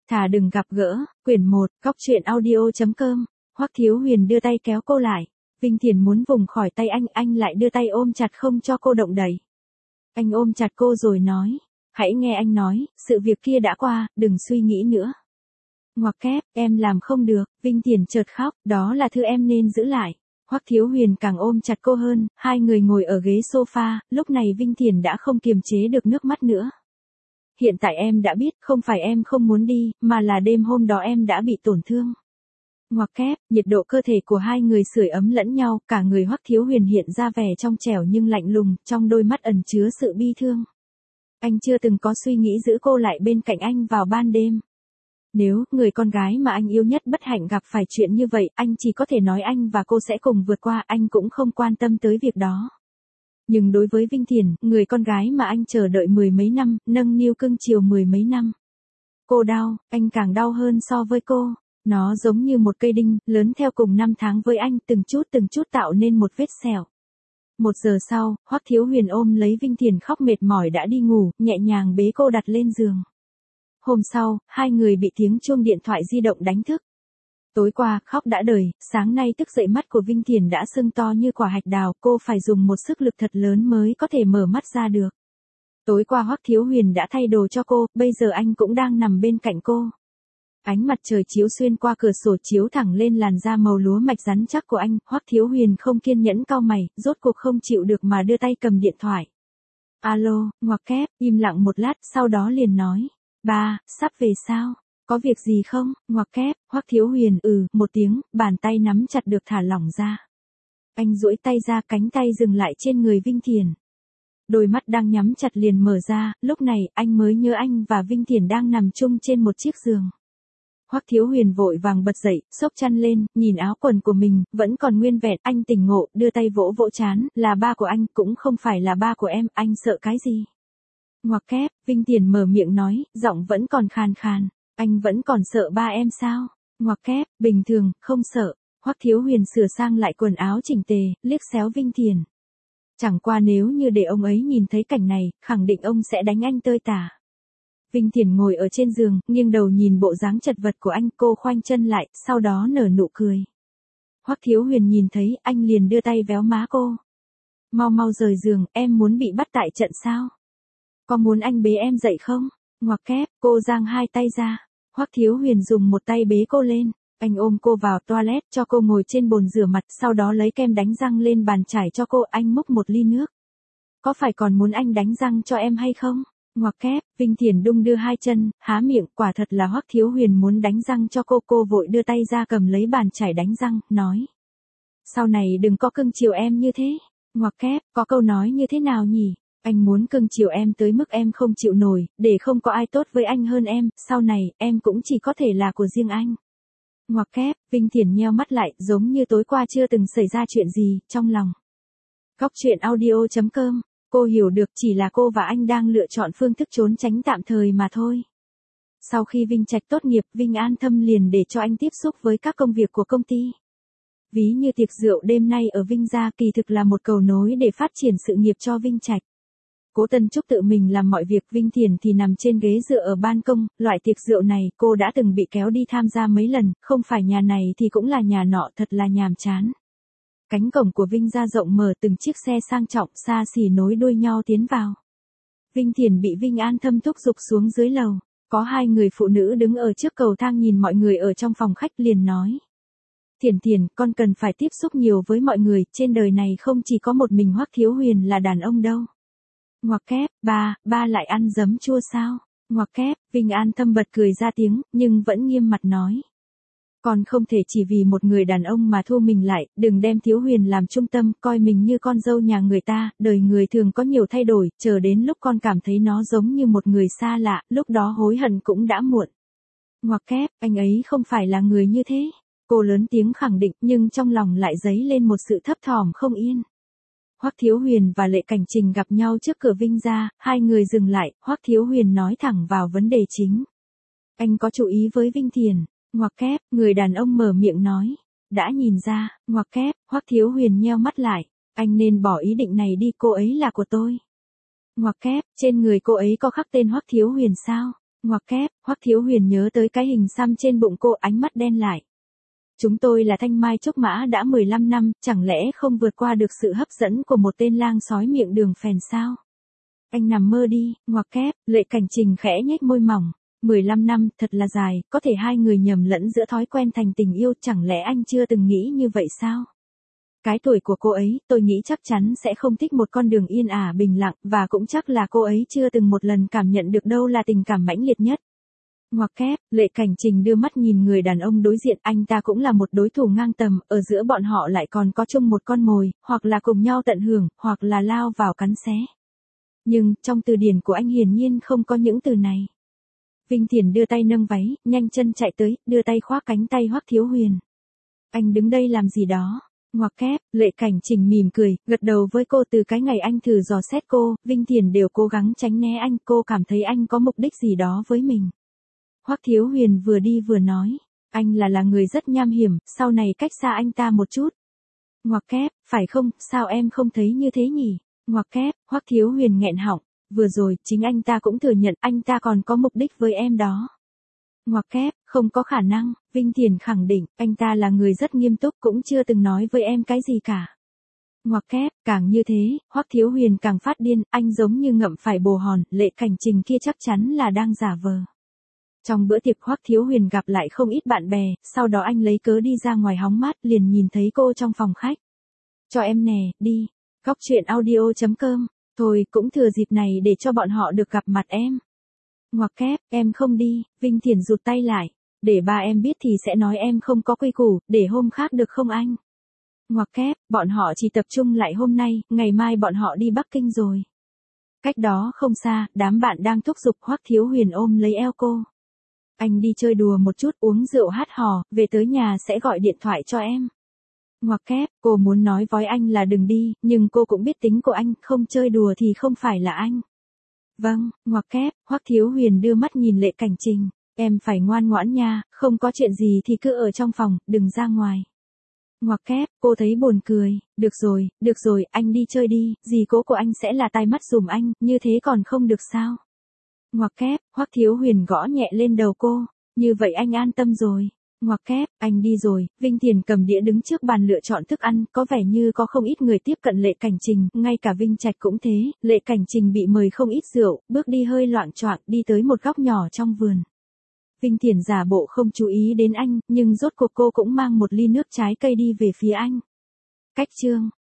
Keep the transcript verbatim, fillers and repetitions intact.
Thà đừng gặp gỡ, quyển một, góc truyện audio chấm com. Hoắc Thiếu Huyền đưa tay kéo cô lại. Vinh Thiền muốn vùng khỏi tay anh, anh lại đưa tay ôm chặt không cho cô động đậy. Anh ôm chặt cô rồi nói, hãy nghe anh nói, sự việc kia đã qua, đừng suy nghĩ nữa. Ngoặc kép, em làm không được, Vinh Thiền chợt khóc, đó là thứ em nên giữ lại. Hoắc Thiếu Huyền càng ôm chặt cô hơn, hai người ngồi ở ghế sofa, lúc này Vinh Thiền đã không kiềm chế được nước mắt nữa. Hiện tại em đã biết, không phải em không muốn đi, mà là đêm hôm đó em đã bị tổn thương. Ngoặc kép, nhiệt độ cơ thể của hai người sưởi ấm lẫn nhau, cả người Hoắc Thiếu Huyền hiện ra vẻ trong trẻo nhưng lạnh lùng, trong đôi mắt ẩn chứa sự bi thương. Anh chưa từng có suy nghĩ giữ cô lại bên cạnh anh vào ban đêm. Nếu người con gái mà anh yêu nhất bất hạnh gặp phải chuyện như vậy, anh chỉ có thể nói anh và cô sẽ cùng vượt qua, anh cũng không quan tâm tới việc đó. Nhưng đối với Vinh Thiền, người con gái mà anh chờ đợi mười mấy năm, nâng niu cưng chiều mười mấy năm. Cô đau, anh càng đau hơn so với cô. Nó giống như một cây đinh, lớn theo cùng năm tháng với anh, từng chút từng chút tạo nên một vết sẹo. Một giờ sau, Hoắc Thiếu Huyền ôm lấy Vinh Thiền khóc mệt mỏi đã đi ngủ, nhẹ nhàng bế cô đặt lên giường. Hôm sau, hai người bị tiếng chuông điện thoại di động đánh thức. Tối qua, khóc đã đời, sáng nay thức dậy mắt của Vinh Thiền đã sưng to như quả hạch đào, cô phải dùng một sức lực thật lớn mới có thể mở mắt ra được. Tối qua Hoắc Thiếu Huyền đã thay đồ cho cô, bây giờ anh cũng đang nằm bên cạnh cô. Ánh mặt trời chiếu xuyên qua cửa sổ chiếu thẳng lên làn da màu lúa mạch rắn chắc của anh, Hoắc Thiếu Huyền không kiên nhẫn cau mày, rốt cuộc không chịu được mà đưa tay cầm điện thoại. Alo, ngoặc kép, im lặng một lát, sau đó liền nói, ba, sắp về sao? Có việc gì không? Ngoặc kép, Hoắc Thiếu Huyền ừ, một tiếng, bàn tay nắm chặt được thả lỏng ra. Anh duỗi tay ra, cánh tay dừng lại trên người Vinh Thiền. Đôi mắt đang nhắm chặt liền mở ra, lúc này, anh mới nhớ anh và Vinh Thiền đang nằm chung trên một chiếc giường. Hoắc Thiếu Huyền vội vàng bật dậy, xốc chăn lên, nhìn áo quần của mình, vẫn còn nguyên vẹn, anh tỉnh ngộ, đưa tay vỗ vỗ trán, là ba của anh, cũng không phải là ba của em, anh sợ cái gì? Ngoặc kép, Vinh Thiền mở miệng nói, giọng vẫn còn khàn khàn, anh vẫn còn sợ ba em sao? Ngoặc kép, bình thường, không sợ. Hoắc Thiếu Huyền sửa sang lại quần áo chỉnh tề, liếc xéo Vinh Thiền. Chẳng qua nếu như để ông ấy nhìn thấy cảnh này, khẳng định ông sẽ đánh anh tơi tả. Vinh Thiền ngồi ở trên giường, nghiêng đầu nhìn bộ dáng chật vật của anh, cô khoanh chân lại, sau đó nở nụ cười. Hoắc Thiếu Huyền nhìn thấy, anh liền đưa tay véo má cô. Mau mau rời giường, em muốn bị bắt tại trận sao? Có muốn anh bế em dậy không? Ngoặc kép, cô giang hai tay ra. Hoắc Thiếu Huyền dùng một tay bế cô lên. Anh ôm cô vào toilet, cho cô ngồi trên bồn rửa mặt, sau đó lấy kem đánh răng lên bàn trải cho cô, anh múc một ly nước. Có phải còn muốn anh đánh răng cho em hay không? Ngoặc kép, Vinh Thiền đung đưa hai chân, há miệng, quả thật là Hoắc Thiếu Huyền muốn đánh răng cho cô, cô vội đưa tay ra cầm lấy bàn chải đánh răng, nói. Sau này đừng có cưng chiều em như thế. Ngoặc kép, có câu nói như thế nào nhỉ? Anh muốn cưng chiều em tới mức em không chịu nổi, để không có ai tốt với anh hơn em, sau này, em cũng chỉ có thể là của riêng anh. Ngoặc kép, Vinh Thiền nheo mắt lại, giống như tối qua chưa từng xảy ra chuyện gì, trong lòng. Góc truyện audio chấm com. Cô hiểu được chỉ là cô và anh đang lựa chọn phương thức trốn tránh tạm thời mà thôi. Sau khi Vinh Trạch tốt nghiệp, Vinh an tâm liền để cho anh tiếp xúc với các công việc của công ty. Ví như tiệc rượu đêm nay ở Vinh gia kỳ thực là một cầu nối để phát triển sự nghiệp cho Vinh Trạch. Cố Tân Trúc tự mình làm mọi việc, Vinh Thiền thì nằm trên ghế dựa ở ban công, loại tiệc rượu này cô đã từng bị kéo đi tham gia mấy lần, không phải nhà này thì cũng là nhà nọ, thật là nhàm chán. Cánh cổng của Vinh gia rộng mở, từng chiếc xe sang trọng xa xỉ nối đuôi nhau tiến vào. Vinh Thiền bị Vinh An Thâm thúc giục xuống dưới lầu, có hai người phụ nữ đứng ở trước cầu thang nhìn mọi người ở trong phòng khách liền nói. Thiền Thiền, con cần phải tiếp xúc nhiều với mọi người, trên đời này không chỉ có một mình Hoắc Thiếu Huyền là đàn ông đâu. Ngoặc kép, ba, ba lại ăn giấm chua sao? Ngoặc kép, Vinh An Thâm bật cười ra tiếng, nhưng vẫn nghiêm mặt nói. Con không thể chỉ vì một người đàn ông mà thu mình lại, đừng đem Thiếu Huyền làm trung tâm, coi mình như con dâu nhà người ta, đời người thường có nhiều thay đổi, chờ đến lúc con cảm thấy nó giống như một người xa lạ, lúc đó hối hận cũng đã muộn. Ngoặc kép, anh ấy không phải là người như thế. Cô lớn tiếng khẳng định, nhưng trong lòng lại dấy lên một sự thấp thỏm không yên. Hoắc Thiếu Huyền và Lệ Cảnh Trình gặp nhau trước cửa Vinh gia, hai người dừng lại, Hoắc Thiếu Huyền nói thẳng vào vấn đề chính. Anh có chú ý với Vinh Thiền. Ngoặc kép, người đàn ông mở miệng nói. Đã nhìn ra, ngoặc kép, Hoắc Thiếu Huyền nheo mắt lại. Anh nên bỏ ý định này đi, cô ấy là của tôi. Ngoặc kép, trên người cô ấy có khắc tên Hoắc Thiếu Huyền sao? Ngoặc kép, Hoắc Thiếu Huyền nhớ tới cái hình xăm trên bụng cô, ánh mắt đen lại. Chúng tôi là thanh mai trúc mã đã mười lăm năm, chẳng lẽ không vượt qua được sự hấp dẫn của một tên lang sói miệng đường phèn sao? Anh nằm mơ đi, ngoặc kép, Lệ Cảnh Trình khẽ nhếch môi mỏng. mười lăm năm, thật là dài, có thể hai người nhầm lẫn giữa thói quen thành tình yêu, chẳng lẽ anh chưa từng nghĩ như vậy sao? Cái tuổi của cô ấy, tôi nghĩ chắc chắn sẽ không thích một con đường yên ả bình lặng, và cũng chắc là cô ấy chưa từng một lần cảm nhận được đâu là tình cảm mãnh liệt nhất. Ngoặc kép, Lệ Cảnh Trình đưa mắt nhìn người đàn ông đối diện, anh ta cũng là một đối thủ ngang tầm, ở giữa bọn họ lại còn có chung một con mồi, hoặc là cùng nhau tận hưởng, hoặc là lao vào cắn xé. Nhưng, trong từ điển của anh hiển nhiên không có những từ này. Vinh Thiền đưa tay nâng váy, nhanh chân chạy tới, đưa tay khoác cánh tay Hoắc Thiếu Huyền. Anh đứng đây làm gì đó? Ngoặc kép, Lệ Cảnh Trình mỉm cười, gật đầu với cô. Từ cái ngày anh thử dò xét cô, Vinh Thiền đều cố gắng tránh né anh, cô cảm thấy anh có mục đích gì đó với mình. Hoắc Thiếu Huyền vừa đi vừa nói, anh là là người rất nham hiểm, sau này cách xa anh ta một chút. Ngoặc kép, phải không, sao em không thấy như thế nhỉ? Ngoặc kép, Hoắc Thiếu Huyền nghẹn họng, vừa rồi, chính anh ta cũng thừa nhận, anh ta còn có mục đích với em đó. Ngoặc kép, không có khả năng, Vinh Thiền khẳng định, anh ta là người rất nghiêm túc, cũng chưa từng nói với em cái gì cả. Ngoặc kép, càng như thế, Hoắc Thiếu Huyền càng phát điên, anh giống như ngậm phải bồ hòn, Lệ Cảnh Trình kia chắc chắn là đang giả vờ. Trong bữa tiệc Hoắc Thiếu Huyền gặp lại không ít bạn bè, sau đó anh lấy cớ đi ra ngoài hóng mát, liền nhìn thấy cô trong phòng khách. Cho em nè, đi. Góc truyện audio chấm com. Thôi, cũng thừa dịp này để cho bọn họ được gặp mặt em. Ngoặc kép, em không đi, Vinh Thiền rụt tay lại. Để ba em biết thì sẽ nói em không có quy củ, để hôm khác được không anh? Ngoặc kép, bọn họ chỉ tập trung lại hôm nay, ngày mai bọn họ đi Bắc Kinh rồi. Cách đó không xa, đám bạn đang thúc giục. Hoắc Thiếu Huyền ôm lấy eo cô. Anh đi chơi đùa một chút, uống rượu hát hò, về tới nhà sẽ gọi điện thoại cho em. Ngoặc kép, cô muốn nói với anh là đừng đi, nhưng cô cũng biết tính của anh, không chơi đùa thì không phải là anh. Vâng, ngoặc kép, Hoắc Thiếu Huyền đưa mắt nhìn Lệ Cảnh Trình, em phải ngoan ngoãn nha, không có chuyện gì thì cứ ở trong phòng, đừng ra ngoài. Ngoặc kép, cô thấy buồn cười, được rồi, được rồi, anh đi chơi đi, dì cố của anh sẽ là tai mắt dùm anh, như thế còn không được sao? Ngoặc kép, Hoắc Thiếu Huyền gõ nhẹ lên đầu cô, như vậy anh an tâm rồi. Ngoặc kép, anh đi rồi. Vinh Thiền cầm đĩa đứng trước bàn lựa chọn thức ăn, có vẻ như có không ít người tiếp cận Lệ Cảnh Trình, ngay cả Vinh Trạch cũng thế. Lệ Cảnh Trình bị mời không ít rượu, bước đi hơi loạng choạng, đi tới một góc nhỏ trong vườn. Vinh Thiền giả bộ không chú ý đến anh, nhưng rốt cuộc cô cũng mang một ly nước trái cây đi về phía anh. Cách chương